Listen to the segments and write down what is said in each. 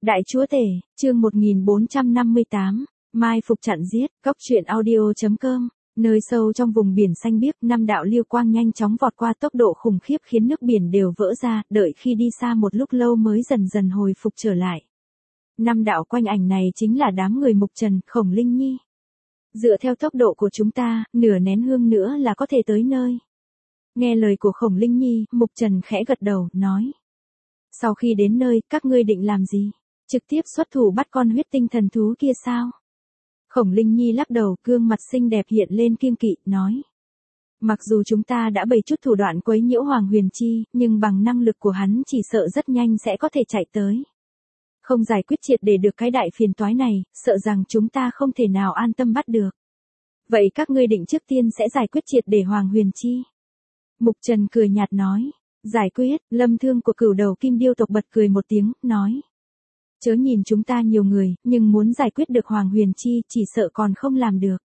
Đại chúa tể, chương 1458, mai phục chặn giết, góc truyện audio.com, nơi sâu trong vùng biển xanh biếc, năm đạo liêu quang nhanh chóng vọt qua tốc độ khủng khiếp khiến nước biển đều vỡ ra, đợi khi đi xa một lúc lâu mới dần dần hồi phục trở lại. Năm đạo quanh ảnh này chính là đám người Mục Trần, Khổng Linh Nhi. Dựa theo tốc độ của chúng ta, nửa nén hương nữa là có thể tới nơi. Nghe lời của Khổng Linh Nhi, Mục Trần khẽ gật đầu, nói. Sau khi đến nơi, các ngươi định làm gì? Trực tiếp xuất thủ bắt con huyết tinh thần thú kia sao? Khổng Linh Nhi lắc đầu, gương mặt xinh đẹp hiện lên kiêng kỵ, nói. Mặc dù chúng ta đã bày chút thủ đoạn quấy nhiễu Hoàng Huyền Chi, nhưng bằng năng lực của hắn chỉ sợ rất nhanh sẽ có thể chạy tới. Không giải quyết triệt để được cái đại phiền toái này, sợ rằng chúng ta không thể nào an tâm bắt được. Vậy các ngươi định trước tiên sẽ giải quyết triệt để Hoàng Huyền Chi? Mục Trần cười nhạt nói. Giải quyết, Lâm Thương của Cửu Đầu Kim Điêu tộc bật cười một tiếng, nói. Chớ nhìn chúng ta nhiều người, nhưng muốn giải quyết được Hoàng Huyền Chi chỉ sợ còn không làm được.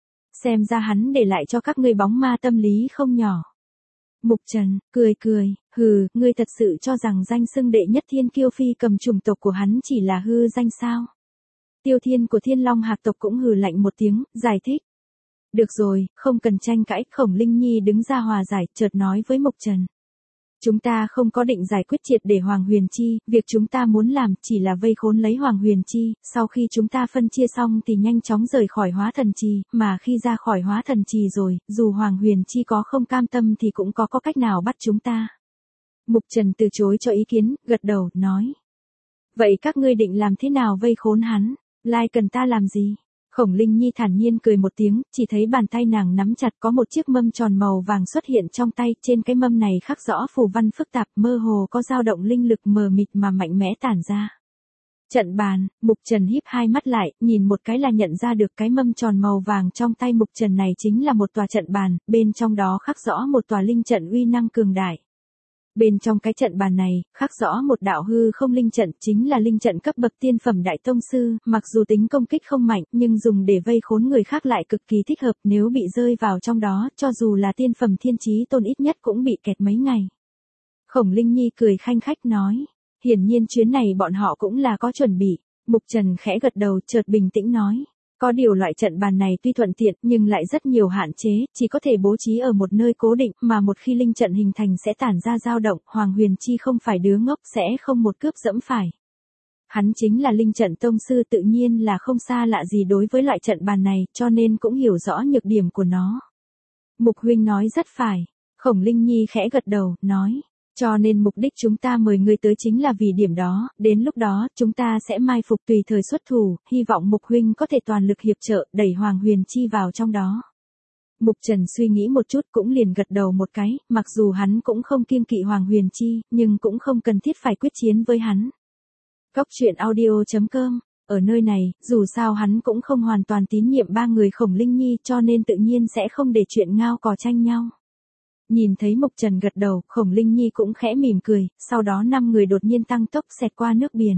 Xem ra hắn để lại cho các ngươi bóng ma tâm lý không nhỏ. Mục Trần, cười, hừ, ngươi thật sự cho rằng danh xưng đệ nhất thiên kiêu phi cầm chủng tộc của hắn chỉ là hư danh sao? Tiêu Thiên của Thiên Long Hạc tộc cũng hừ lạnh một tiếng, giải thích. Được rồi, không cần tranh cãi, Khổng Linh Nhi đứng ra hòa giải, chợt nói với Mục Trần. Chúng ta không có định giải quyết triệt để Hoàng Huyền Chi, việc chúng ta muốn làm chỉ là vây khốn lấy Hoàng Huyền Chi, sau khi chúng ta phân chia xong thì nhanh chóng rời khỏi Hóa Thần Trì, mà khi ra khỏi Hóa Thần Trì rồi, dù Hoàng Huyền Chi có không cam tâm thì cũng có cách nào bắt chúng ta. Mục Trần từ chối cho ý kiến, gật đầu, nói. Vậy các ngươi định làm thế nào vây khốn hắn, lai cần ta làm gì? Khổng Linh Nhi thản nhiên cười một tiếng, chỉ thấy bàn tay nàng nắm chặt có một chiếc mâm tròn màu vàng xuất hiện trong tay, trên cái mâm này khắc rõ phù văn phức tạp, mơ hồ có dao động linh lực mờ mịt mà mạnh mẽ tản ra. Trận bàn, Mục Trần híp hai mắt lại, nhìn một cái là nhận ra được cái mâm tròn màu vàng trong tay Mục Trần này chính là một tòa trận bàn, bên trong đó khắc rõ một tòa linh trận uy năng cường đại. Bên trong cái trận bàn này, khắc rõ một đạo hư không linh trận, chính là linh trận cấp bậc tiên phẩm đại tông sư, mặc dù tính công kích không mạnh, nhưng dùng để vây khốn người khác lại cực kỳ thích hợp, nếu bị rơi vào trong đó, cho dù là tiên phẩm thiên chí tôn ít nhất cũng bị kẹt mấy ngày. Khổng Linh Nhi cười khanh khách nói, hiển nhiên chuyến này bọn họ cũng là có chuẩn bị. Mục Trần khẽ gật đầu, chợt bình tĩnh nói. Có điều loại trận bàn này tuy thuận tiện nhưng lại rất nhiều hạn chế, chỉ có thể bố trí ở một nơi cố định, mà một khi linh trận hình thành sẽ tản ra dao động, Hoàng Huyền Chi không phải đứa ngốc, sẽ không một cướp dẫm phải. Hắn chính là linh trận tông sư, tự nhiên là không xa lạ gì đối với loại trận bàn này, cho nên cũng hiểu rõ nhược điểm của nó. Mục huynh nói rất phải. Khổng Linh Nhi khẽ gật đầu, nói. Cho nên mục đích chúng ta mời ngươi tới chính là vì điểm đó, đến lúc đó, chúng ta sẽ mai phục tùy thời xuất thủ, hy vọng Mục huynh có thể toàn lực hiệp trợ, đẩy Hoàng Huyền Chi vào trong đó. Mục Trần suy nghĩ một chút cũng liền gật đầu một cái, mặc dù hắn cũng không kiêng kỵ Hoàng Huyền Chi, nhưng cũng không cần thiết phải quyết chiến với hắn. Góc truyện audio.com, ở nơi này, dù sao hắn cũng không hoàn toàn tín nhiệm ba người Khổng Linh Nhi, cho nên tự nhiên sẽ không để chuyện ngao cò tranh nhau. Nhìn thấy Mục Trần gật đầu, Khổng Linh Nhi cũng khẽ mỉm cười, sau đó 5 người đột nhiên tăng tốc xẹt qua nước biển.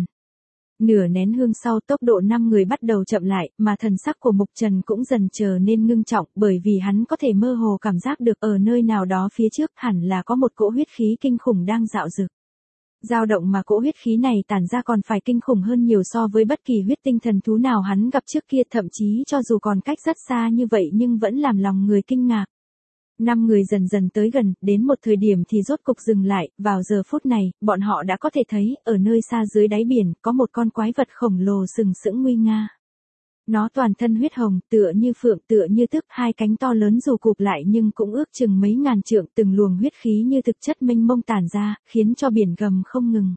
Nửa nén hương sau, tốc độ 5 người bắt đầu chậm lại, mà thần sắc của Mục Trần cũng dần trở nên ngưng trọng, bởi vì hắn có thể mơ hồ cảm giác được ở nơi nào đó phía trước hẳn là có một cỗ huyết khí kinh khủng đang dạo dực. Dao động mà cỗ huyết khí này tản ra còn phải kinh khủng hơn nhiều so với bất kỳ huyết tinh thần thú nào hắn gặp trước kia, thậm chí cho dù còn cách rất xa như vậy nhưng vẫn làm lòng người kinh ngạc. 5 người dần dần tới gần, đến một thời điểm thì rốt cục dừng lại, vào giờ phút này, bọn họ đã có thể thấy, ở nơi xa dưới đáy biển, có một con quái vật khổng lồ sừng sững nguy nga. Nó toàn thân huyết hồng, tựa như phượng, tựa như tức, hai cánh to lớn dù cụp lại nhưng cũng ước chừng mấy ngàn trượng, từng luồng huyết khí như thực chất mênh mông tản ra, khiến cho biển gầm không ngừng.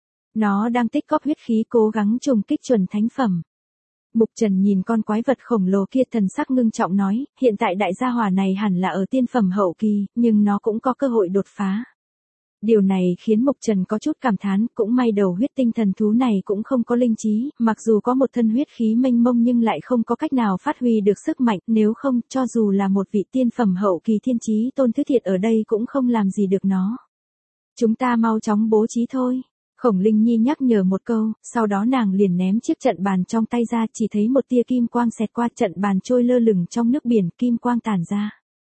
Nó đang tích góp huyết khí cố gắng trùng kích chuẩn thánh phẩm. Mục Trần nhìn con quái vật khổng lồ kia, thần sắc ngưng trọng nói, hiện tại đại gia hỏa này hẳn là ở tiên phẩm hậu kỳ, nhưng nó cũng có cơ hội đột phá. Điều này khiến Mục Trần có chút cảm thán, cũng may đầu huyết tinh thần thú này cũng không có linh trí, mặc dù có một thân huyết khí mênh mông nhưng lại không có cách nào phát huy được sức mạnh, nếu không, cho dù là một vị tiên phẩm hậu kỳ thiên chí tôn thứ thiệt ở đây cũng không làm gì được nó. Chúng ta mau chóng bố trí thôi. Khổng Linh Nhi nhắc nhở một câu, sau đó nàng liền ném chiếc trận bàn trong tay ra, chỉ thấy một tia kim quang xẹt qua, trận bàn trôi lơ lửng trong nước biển, kim quang tản ra.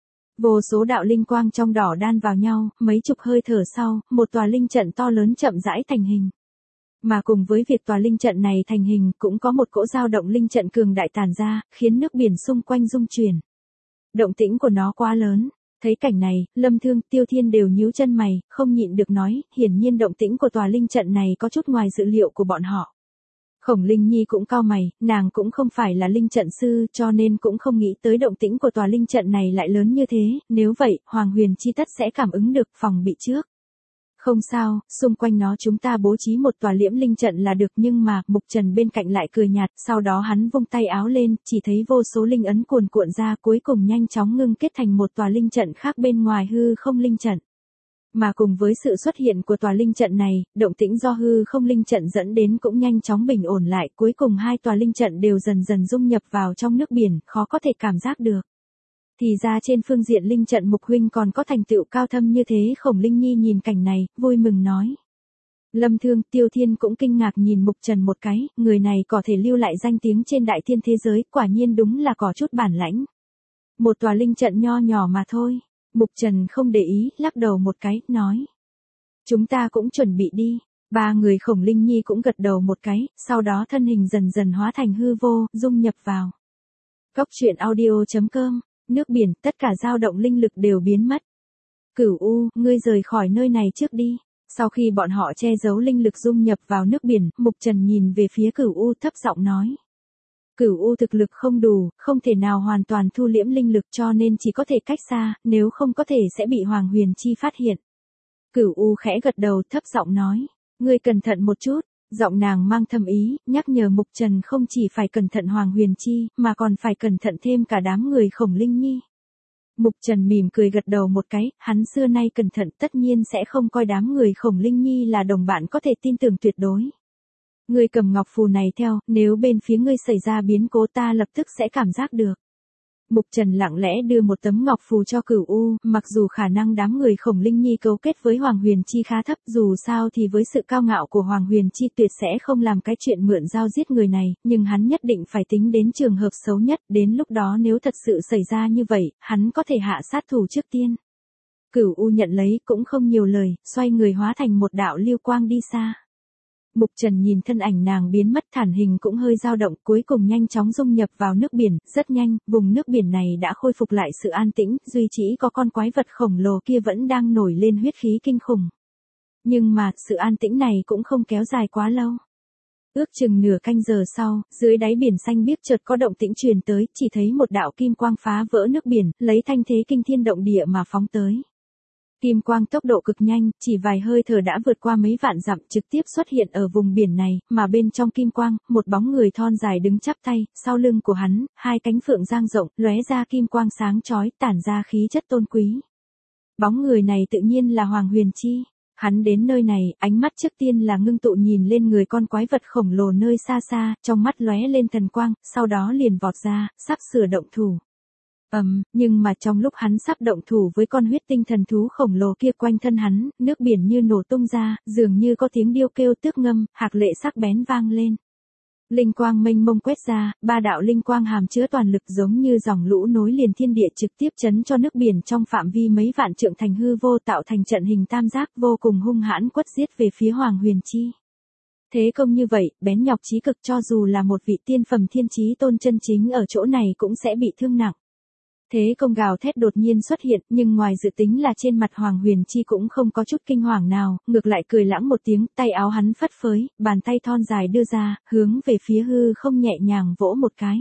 Vô số đạo linh quang trong đỏ đan vào nhau, mấy chục hơi thở sau, một tòa linh trận to lớn chậm rãi thành hình. Mà cùng với việc tòa linh trận này thành hình cũng có một cỗ dao động linh trận cường đại tản ra, khiến nước biển xung quanh rung chuyển. Động tĩnh của nó quá lớn. Thấy cảnh này, Lâm Thương, Tiêu Thiên đều nhíu chân mày, không nhịn được nói, hiển nhiên động tĩnh của tòa linh trận này có chút ngoài dự liệu của bọn họ. Khổng Linh Nhi cũng cau mày, nàng cũng không phải là linh trận sư cho nên cũng không nghĩ tới động tĩnh của tòa linh trận này lại lớn như thế, nếu vậy, Hoàng Huyền Chi tất sẽ cảm ứng được phòng bị trước. Không sao, xung quanh nó chúng ta bố trí một tòa liễm linh trận là được nhưng mà, Mục Trần bên cạnh lại cười nhạt, sau đó hắn vung tay áo lên, chỉ thấy vô số linh ấn cuồn cuộn ra cuối cùng nhanh chóng ngưng kết thành một tòa linh trận khác bên ngoài hư không linh trận. Mà cùng với sự xuất hiện của tòa linh trận này, động tĩnh do hư không linh trận dẫn đến cũng nhanh chóng bình ổn lại, cuối cùng hai tòa linh trận đều dần dần dung nhập vào trong nước biển, khó có thể cảm giác được. Thì ra trên phương diện linh trận Mục huynh còn có thành tựu cao thâm như thế. Khổng Linh Nhi nhìn cảnh này, vui mừng nói. Lâm Thương, Tiêu Thiên cũng kinh ngạc nhìn Mục Trần một cái, người này có thể lưu lại danh tiếng trên đại thiên thế giới, quả nhiên đúng là có chút bản lãnh. Một tòa linh trận nho nhỏ mà thôi. Mục Trần không để ý, lắc đầu một cái, nói. Chúng ta cũng chuẩn bị đi. Ba người Khổng Linh Nhi cũng gật đầu một cái, sau đó thân hình dần dần hóa thành hư vô, dung nhập vào. Cốc truyện audio.com. Nước biển, tất cả dao động linh lực đều biến mất. Cửu U, ngươi rời khỏi nơi này trước đi. Sau khi bọn họ che giấu linh lực dung nhập vào nước biển, Mục Trần nhìn về phía Cửu U thấp giọng nói. Cửu U thực lực không đủ, không thể nào hoàn toàn thu liễm linh lực cho nên chỉ có thể cách xa, nếu không có thể sẽ bị Hoàng Huyền Chi phát hiện. Cửu U khẽ gật đầu thấp giọng nói. Ngươi cẩn thận một chút. Giọng nàng mang thâm ý, nhắc nhở Mục Trần không chỉ phải cẩn thận Hoàng Huyền Chi, mà còn phải cẩn thận thêm cả đám người Khổng Linh Nhi. Mục Trần mỉm cười gật đầu một cái, hắn xưa nay cẩn thận tất nhiên sẽ không coi đám người Khổng Linh Nhi là đồng bạn có thể tin tưởng tuyệt đối. Ngươi cầm ngọc phù này theo, nếu bên phía ngươi xảy ra biến cố ta lập tức sẽ cảm giác được. Mục Trần lặng lẽ đưa một tấm ngọc phù cho Cửu U, mặc dù khả năng đám người Khổng Linh Nhi cấu kết với Hoàng Huyền Chi khá thấp, dù sao thì với sự cao ngạo của Hoàng Huyền Chi tuyệt sẽ không làm cái chuyện mượn dao giết người này, nhưng hắn nhất định phải tính đến trường hợp xấu nhất, đến lúc đó nếu thật sự xảy ra như vậy, hắn có thể hạ sát thủ trước tiên. Cửu U nhận lấy cũng không nhiều lời, xoay người hóa thành một đạo lưu quang đi xa. Mục Trần nhìn thân ảnh nàng biến mất, thản hình cũng hơi dao động, cuối cùng nhanh chóng dung nhập vào nước biển, rất nhanh, vùng nước biển này đã khôi phục lại sự an tĩnh, duy chỉ có con quái vật khổng lồ kia vẫn đang nổi lên huyết khí kinh khủng. Nhưng mà, sự an tĩnh này cũng không kéo dài quá lâu. Ước chừng nửa canh giờ sau, dưới đáy biển xanh biếc chợt có động tĩnh truyền tới, chỉ thấy một đạo kim quang phá vỡ nước biển, lấy thanh thế kinh thiên động địa mà phóng tới. Kim quang tốc độ cực nhanh, chỉ vài hơi thở đã vượt qua mấy vạn dặm trực tiếp xuất hiện ở vùng biển này, mà bên trong kim quang, một bóng người thon dài đứng chắp tay, sau lưng của hắn, hai cánh phượng dang rộng, lóe ra kim quang sáng chói, tản ra khí chất tôn quý. Bóng người này tự nhiên là Hoàng Huyền Chi. Hắn đến nơi này, ánh mắt trước tiên là ngưng tụ nhìn lên người con quái vật khổng lồ nơi xa xa, trong mắt lóe lên thần quang, sau đó liền vọt ra, sắp sửa động thủ. Nhưng mà trong lúc hắn sắp động thủ với con huyết tinh thần thú khổng lồ kia quanh thân hắn, nước biển như nổ tung ra, dường như có tiếng điêu kêu tước ngâm, hạc lệ sắc bén vang lên. Linh quang mênh mông quét ra, ba đạo linh quang hàm chứa toàn lực giống như dòng lũ nối liền thiên địa trực tiếp chấn cho nước biển trong phạm vi mấy vạn trượng thành hư vô tạo thành trận hình tam giác vô cùng hung hãn quất giết về phía Hoàng Huyền Chi. Thế công như vậy, bén nhọc chí cực cho dù là một vị tiên phẩm thiên chí tôn chân chính ở chỗ này cũng sẽ bị thương nặng. Thế công gào thét đột nhiên xuất hiện, nhưng ngoài dự tính là trên mặt Hoàng Huyền Chi cũng không có chút kinh hoàng nào, ngược lại cười lãng một tiếng, tay áo hắn phất phới, bàn tay thon dài đưa ra, hướng về phía hư không nhẹ nhàng vỗ một cái.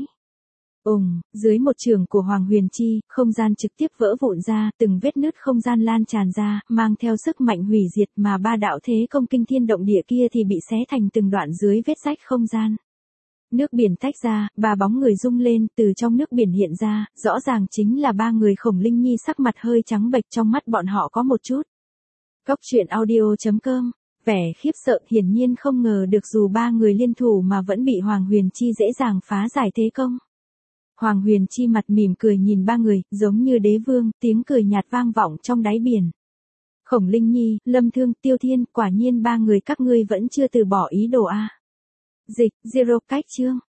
Dưới một trường của Hoàng Huyền Chi, không gian trực tiếp vỡ vụn ra, từng vết nứt không gian lan tràn ra, mang theo sức mạnh hủy diệt mà ba đạo thế công kinh thiên động địa kia thì bị xé thành từng đoạn dưới vết rách không gian. Nước biển tách ra, ba bóng người rung lên, từ trong nước biển hiện ra, rõ ràng chính là ba người Khổng Linh Nhi sắc mặt hơi trắng bệch trong mắt bọn họ có một chút. Cốc truyện audio.com, vẻ khiếp sợ hiển nhiên không ngờ được dù ba người liên thủ mà vẫn bị Hoàng Huyền Chi dễ dàng phá giải thế công. Hoàng Huyền Chi mặt mỉm cười nhìn ba người, giống như đế vương, tiếng cười nhạt vang vọng trong đáy biển. Khổng Linh Nhi, Lâm Thương, Tiêu Thiên, quả nhiên ba người các ngươi vẫn chưa từ bỏ ý đồ a. Dịch, Zero cách chương.